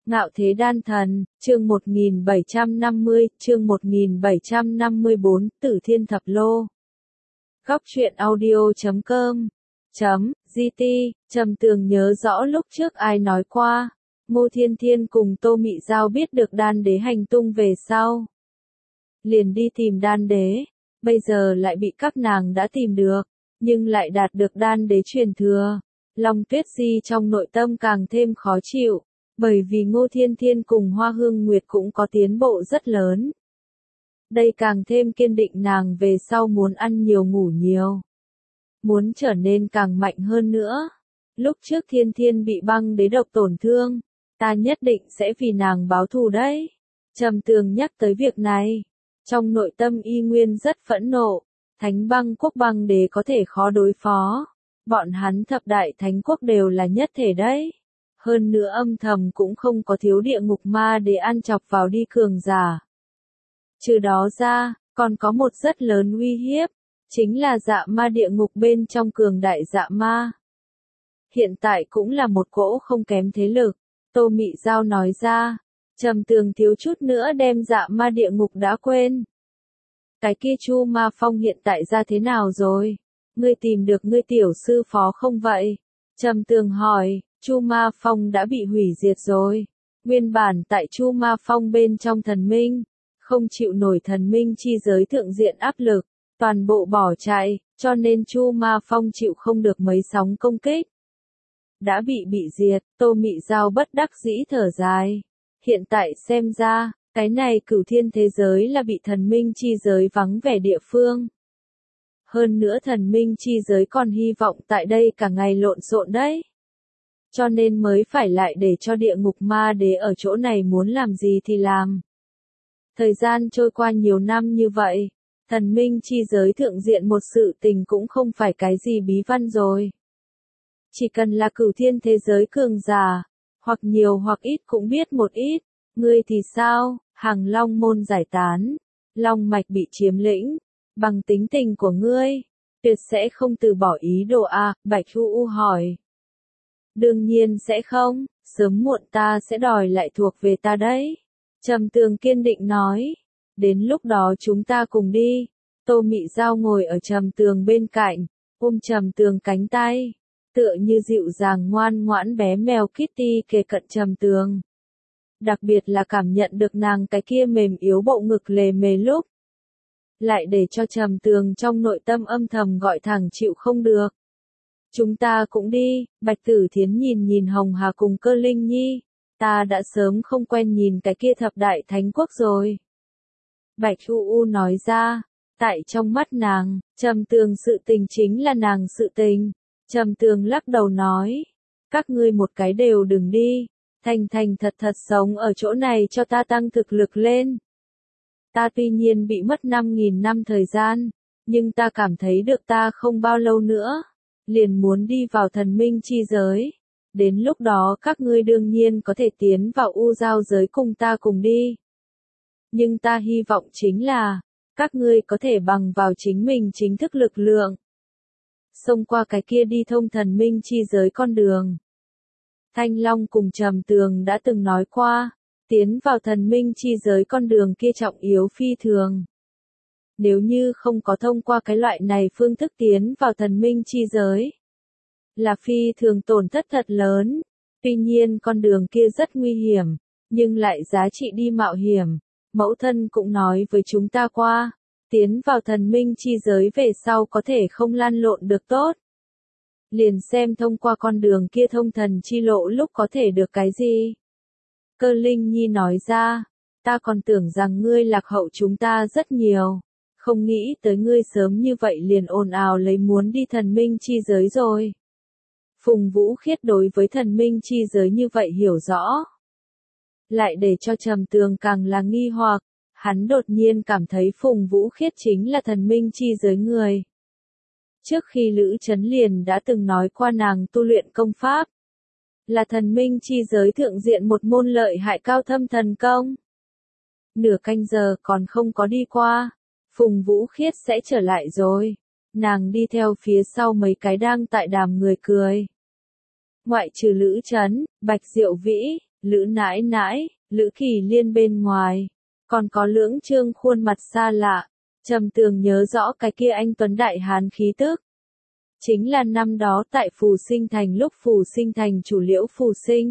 Ngạo Thế Đan Thần, chương 1750, chương 1754, Tử Thiên Thập Lô. Góc truyện audio.com .gt, Trầm Tường nhớ rõ lúc trước ai nói qua, Ngô Thiên Thiên cùng Tô Mị Giao biết được Đan Đế hành tung về sau. Liền đi tìm Đan Đế, bây giờ lại bị các nàng đã tìm được, nhưng lại đạt được Đan Đế truyền thừa. Long Tuyết Di trong nội tâm càng thêm khó chịu, bởi vì Ngô Thiên Thiên cùng Hoa Hương Nguyệt cũng có tiến bộ rất lớn. Đây càng thêm kiên định nàng về sau muốn ăn nhiều ngủ nhiều, muốn trở nên càng mạnh hơn nữa. Lúc trước Thiên Thiên bị băng đế độc tổn thương, ta nhất định sẽ vì nàng báo thù đấy. Trầm Tường nhắc tới việc này, trong nội tâm y nguyên rất phẫn nộ. Thánh băng quốc băng đế có thể khó đối phó, bọn hắn thập đại thánh quốc đều là nhất thể đấy. Hơn nữa âm thầm cũng không có thiếu địa ngục ma để ăn chọc vào đi cường giả. Trừ đó ra, còn có một rất lớn uy hiếp, chính là dạ ma địa ngục bên trong cường đại dạ ma. Hiện tại cũng là một cỗ không kém thế lực, Tô Mị Giao nói ra. Trầm Tường thiếu chút nữa đem dạ ma địa ngục đã quên. Cái kia Chu Ma Phong hiện tại ra thế nào rồi? Ngươi tìm được ngươi tiểu sư phó không vậy? Trầm Tường hỏi. Chu Ma Phong đã bị hủy diệt rồi. Nguyên bản tại Chu Ma Phong bên trong thần minh, không chịu nổi thần minh chi giới thượng diện áp lực, toàn bộ bỏ chạy, cho nên Chu Ma Phong chịu không được mấy sóng công kích. Đã bị diệt, Tô Mị Giao bất đắc dĩ thở dài. Hiện tại xem ra, cái này cửu thiên thế giới là bị thần minh chi giới vắng vẻ địa phương. Hơn nữa thần minh chi giới còn hy vọng tại đây cả ngày lộn xộn đấy. Cho nên mới phải lại để cho địa ngục ma đế ở chỗ này muốn làm gì thì làm. Thời gian trôi qua nhiều năm như vậy, thần minh chi giới thượng diện một sự tình cũng không phải cái gì bí văn rồi. Chỉ cần là cửu thiên thế giới cường giả, hoặc nhiều hoặc ít cũng biết một ít. Ngươi thì sao? Hàng Long môn giải tán, Long mạch bị chiếm lĩnh, bằng tính tình của ngươi, tuyệt sẽ không từ bỏ ý đồ à? Bạch U hỏi. Đương nhiên sẽ không, sớm muộn ta sẽ đòi lại thuộc về ta đấy. Trầm Tường kiên định nói. Đến lúc đó chúng ta cùng đi. Tô Mị Giao ngồi ở Trầm Tường bên cạnh, ôm Trầm Tường cánh tay, tựa như dịu dàng ngoan ngoãn bé mèo Kitty kề cận Trầm Tường. Đặc biệt là cảm nhận được nàng cái kia mềm yếu bộ ngực lề mề lúc, lại để cho Trầm Tường trong nội tâm âm thầm gọi thẳng chịu không được. Chúng ta cũng đi. Bạch Tử Thiến nhìn Hồng Hà cùng Cơ Linh Nhi, ta đã sớm không quen nhìn cái kia thập đại thánh quốc rồi. Bạch U nói ra, tại trong mắt nàng, Trầm Tường sự tình chính là nàng sự tình. Trầm Tường lắc đầu nói, các ngươi một cái đều đừng đi, thành thật sống ở chỗ này cho ta tăng thực lực lên. Ta tuy nhiên bị mất 5.000 năm thời gian, nhưng ta cảm thấy được ta không bao lâu nữa, liền muốn đi vào thần minh chi giới. Đến lúc đó các ngươi đương nhiên có thể tiến vào U Giao giới cùng ta cùng đi. Nhưng ta hy vọng chính là, các ngươi có thể bằng vào chính mình chính thức lực lượng, xông qua cái kia đi thông thần minh chi giới con đường. Thanh Long cùng Trầm Tường đã từng nói qua, tiến vào thần minh chi giới con đường kia trọng yếu phi thường. Nếu như không có thông qua cái loại này phương thức tiến vào thần minh chi giới, là phi thường tổn thất thật lớn. Tuy nhiên con đường kia rất nguy hiểm, nhưng lại giá trị đi mạo hiểm. Mẫu thân cũng nói với chúng ta qua, tiến vào thần minh chi giới về sau có thể không lăn lộn được tốt. Liền xem thông qua con đường kia thông thần chi lộ lúc có thể được cái gì. Cơ Linh Nhi nói ra, ta còn tưởng rằng ngươi lạc hậu chúng ta rất nhiều, không nghĩ tới ngươi sớm như vậy liền ồn ào lấy muốn đi thần minh chi giới rồi. Phùng Vũ Khiết đối với thần minh chi giới như vậy hiểu rõ, lại để cho Trầm Tường càng là nghi hoặc. Hắn đột nhiên cảm thấy Phùng Vũ Khiết chính là thần minh chi giới người. Trước khi Lữ Chấn liền đã từng nói qua nàng tu luyện công pháp, là thần minh chi giới thượng diện một môn lợi hại cao thâm thần công. Nửa canh giờ còn không có đi qua, Phùng Vũ Khiết sẽ trở lại rồi. Nàng đi theo phía sau mấy cái đang tại đàm người cười. Ngoại trừ Lữ Chấn, Bạch Diệu Vĩ, Lữ nãi nãi, Lữ Kỳ Liên bên ngoài, còn có lưỡng trương khuôn mặt xa lạ. Trầm Tường nhớ rõ cái kia anh tuấn đại hán khí tức. Chính là năm đó tại Phù Sinh Thành lúc Phù Sinh Thành chủ Liễu Phù Sinh.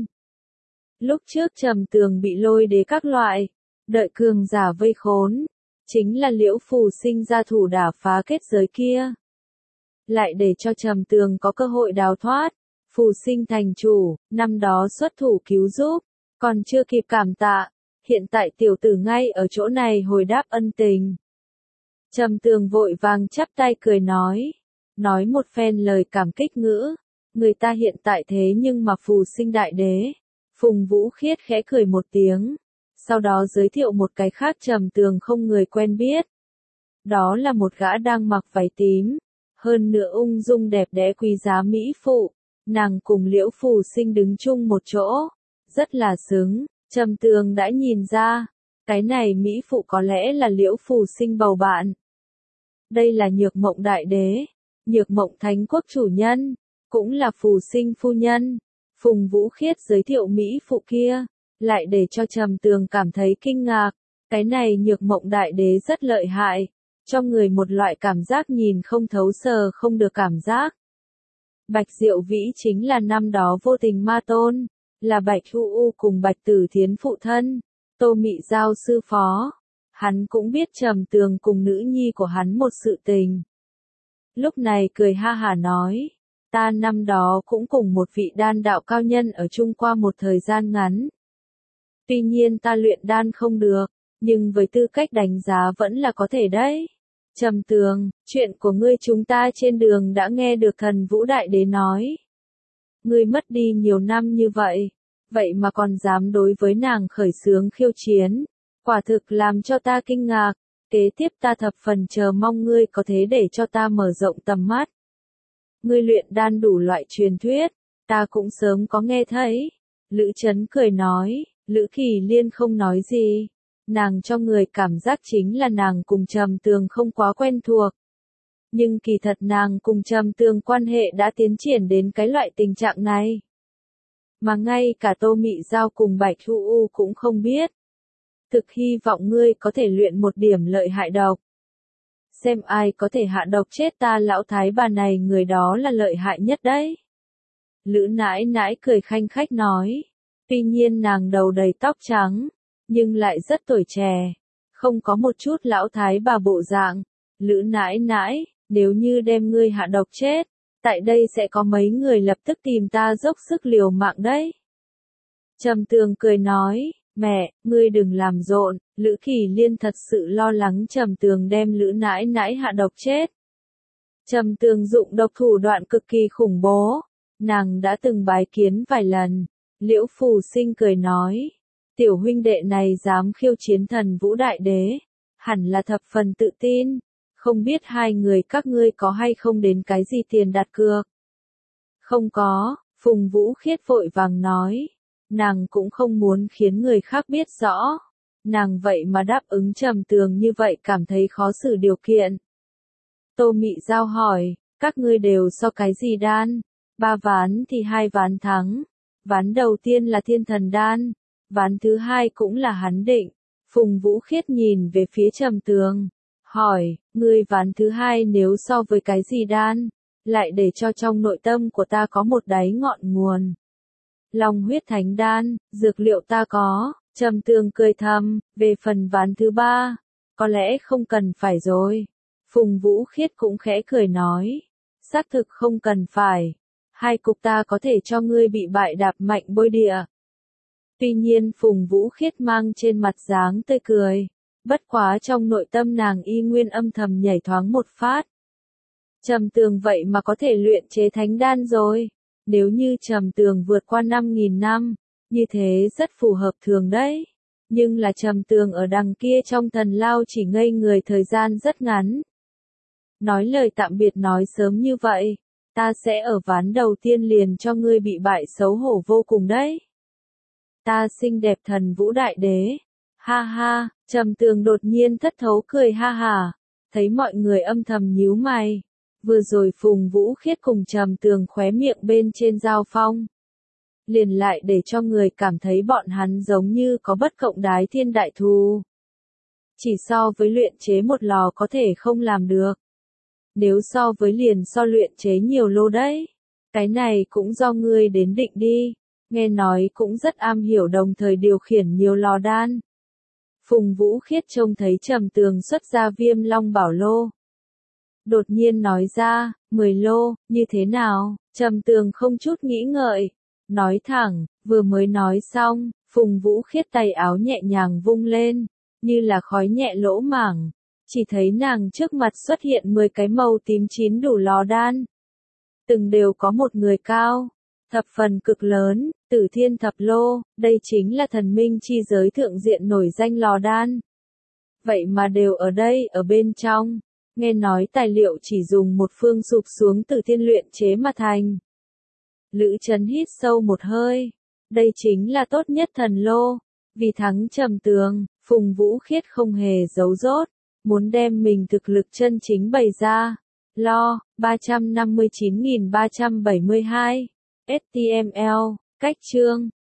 Lúc trước Trầm Tường bị lôi đế các loại, đợi cường giả vây khốn. Chính là Liễu Phù Sinh ra thủ đả phá kết giới kia. Lại để cho Trầm Tường có cơ hội đào thoát. Phù Sinh Thành chủ, năm đó xuất thủ cứu giúp, còn chưa kịp cảm tạ. Hiện tại tiểu tử ngay ở chỗ này hồi đáp ân tình. Trầm Tường vội vàng chắp tay cười nói một phen lời cảm kích ngữ, người ta hiện tại thế nhưng mà Phù Sinh đại đế. Phùng Vũ Khiết khẽ cười một tiếng, sau đó giới thiệu một cái khác Trầm Tường không người quen biết. Đó là một gã đang mặc váy tím, hơn nữa ung dung đẹp đẽ quý giá mỹ phụ, nàng cùng Liễu Phù Sinh đứng chung một chỗ, rất là xứng. Trầm Tường đã nhìn ra, cái này mỹ phụ có lẽ là Liễu Phù Sinh bầu bạn. Đây là Nhược Mộng đại đế, Nhược Mộng thánh quốc chủ nhân, cũng là Phù Sinh phu nhân. Phùng Vũ Khiết giới thiệu mỹ phụ kia, lại để cho Trầm Tường cảm thấy kinh ngạc, cái này Nhược Mộng đại đế rất lợi hại, cho người một loại cảm giác nhìn không thấu sờ không được cảm giác. Bạch Diệu Vĩ chính là năm đó vô tình ma tôn, là Bạch Thu U cùng Bạch Tử Thiến phụ thân, Tô Mị Giao sư phó. Hắn cũng biết Trầm Tường cùng nữ nhi của hắn một sự tình. Lúc này cười ha hả nói, ta năm đó cũng cùng một vị đan đạo cao nhân ở chung qua một thời gian ngắn. Tuy nhiên ta luyện đan không được, nhưng với tư cách đánh giá vẫn là có thể đấy. Trầm Tường, chuyện của ngươi chúng ta trên đường đã nghe được Thần Vũ Đại Đế nói. Ngươi mất đi nhiều năm như vậy, vậy mà còn dám đối với nàng khởi xướng khiêu chiến, quả thực làm cho ta kinh ngạc. Kế tiếp ta thập phần chờ mong ngươi có thế để cho ta mở rộng tầm mắt. Ngươi luyện đan đủ loại truyền thuyết, ta cũng sớm có nghe thấy. Lữ Chấn cười nói, Lữ Kỳ Liên không nói gì. Nàng cho người cảm giác chính là nàng cùng Trầm Tường không quá quen thuộc. Nhưng kỳ thật nàng cùng Trầm Tường quan hệ đã tiến triển đến cái loại tình trạng này. Mà ngay cả Tô Mị Giao cùng Bạch Thu U cũng không biết. Thực hy vọng ngươi có thể luyện một điểm lợi hại độc. Xem ai có thể hạ độc chết ta lão thái bà này, người đó là lợi hại nhất đấy. Lữ nãi nãi cười khanh khách nói. Tuy nhiên nàng đầu đầy tóc trắng, nhưng lại rất tuổi trẻ, không có một chút lão thái bà bộ dạng. Lữ nãi nãi, nếu như đem ngươi hạ độc chết, tại đây sẽ có mấy người lập tức tìm ta dốc sức liều mạng đấy. Trầm Tường cười nói, mẹ, ngươi đừng làm rộn. Lữ Kỳ Liên thật sự lo lắng Trầm Tường đem Lữ nãi nãi hạ độc chết. Trầm Tường dụng độc thủ đoạn cực kỳ khủng bố, nàng đã từng bái kiến vài lần. Liễu Phù Sinh cười nói, tiểu huynh đệ này dám khiêu chiến Thần Vũ Đại Đế, hẳn là thập phần tự tin, không biết hai người các ngươi có hay không đến cái gì tiền đặt cược. Không có, Phùng Vũ Khiết vội vàng nói, nàng cũng không muốn khiến người khác biết rõ, nàng vậy mà đáp ứng Trầm Tường như vậy cảm thấy khó xử điều kiện. Tô Mị Giao hỏi, các ngươi đều so cái gì đan? 3 ván thì 2 ván thắng, ván đầu tiên là Thiên Thần đan, ván thứ hai cũng là hắn định. Phùng Vũ Khiết nhìn về phía Trầm Tường, hỏi, ngươi ván thứ hai nếu so với cái gì đan, lại để cho trong nội tâm của ta có một đáy ngọn nguồn. Long huyết thánh đan, dược liệu ta có. Trầm Tường cười thầm, về phần ván thứ ba, có lẽ không cần phải rồi. Phùng Vũ Khiết cũng khẽ cười nói, xác thực không cần phải. Hai cục ta có thể cho ngươi bị bại đạp mạnh bôi địa. Tuy nhiên Phùng Vũ Khiết mang trên mặt dáng tươi cười, bất quá trong nội tâm nàng y nguyên âm thầm nhảy thoáng một phát. Trầm Tường vậy mà có thể luyện chế thánh đan rồi. Nếu như Trầm Tường vượt qua 5.000 năm, như thế rất phù hợp thường đấy. Nhưng là Trầm Tường ở đằng kia trong thần lao chỉ ngây người thời gian rất ngắn. Nói lời tạm biệt nói sớm như vậy, ta sẽ ở ván đầu tiên liền cho ngươi bị bại xấu hổ vô cùng đấy. Ta xinh đẹp Thần Vũ Đại Đế. Ha ha, Trầm Tường đột nhiên thất thấu cười ha hả, thấy mọi người âm thầm nhíu mày. Vừa rồi Phùng Vũ Khiết cùng Trầm Tường khóe miệng bên trên giao phong. liền lại để cho người cảm thấy bọn hắn giống như có bất cộng đái thiên đại thù. Chỉ so với luyện chế một lò có thể không làm được. Nếu so với liền so luyện chế nhiều lô đấy. Cái này cũng do ngươi đến định đi. Nghe nói cũng rất am hiểu đồng thời điều khiển nhiều lò đan. Phùng Vũ Khiết trông thấy Trầm Tường xuất ra Viêm Long Bảo Lô. Đột nhiên nói ra, 10 lô, như thế nào? Trầm Tường không chút nghĩ ngợi. Nói thẳng, vừa mới nói xong, Phùng Vũ Khiết tay áo nhẹ nhàng vung lên, như là khói nhẹ lỗ mảng. Chỉ thấy nàng trước mặt xuất hiện 10 cái màu tím chín đủ lò đan. Từng đều có một người cao, thập phần cực lớn, Tử Thiên Thập Lô, đây chính là thần minh chi giới thượng diện nổi danh lò đan. Vậy mà đều ở đây, ở bên trong. Nghe nói tài liệu chỉ dùng một phương sụp xuống Tử Thiên luyện chế mà thành. Lữ Trấn hít sâu một hơi. Đây chính là tốt nhất thần lô. Vì thắng Trầm Tường, Phùng Vũ Khiết không hề giấu dốt. Muốn đem mình thực lực chân chính bày ra. Lo, 359.372. HTML, cách chương.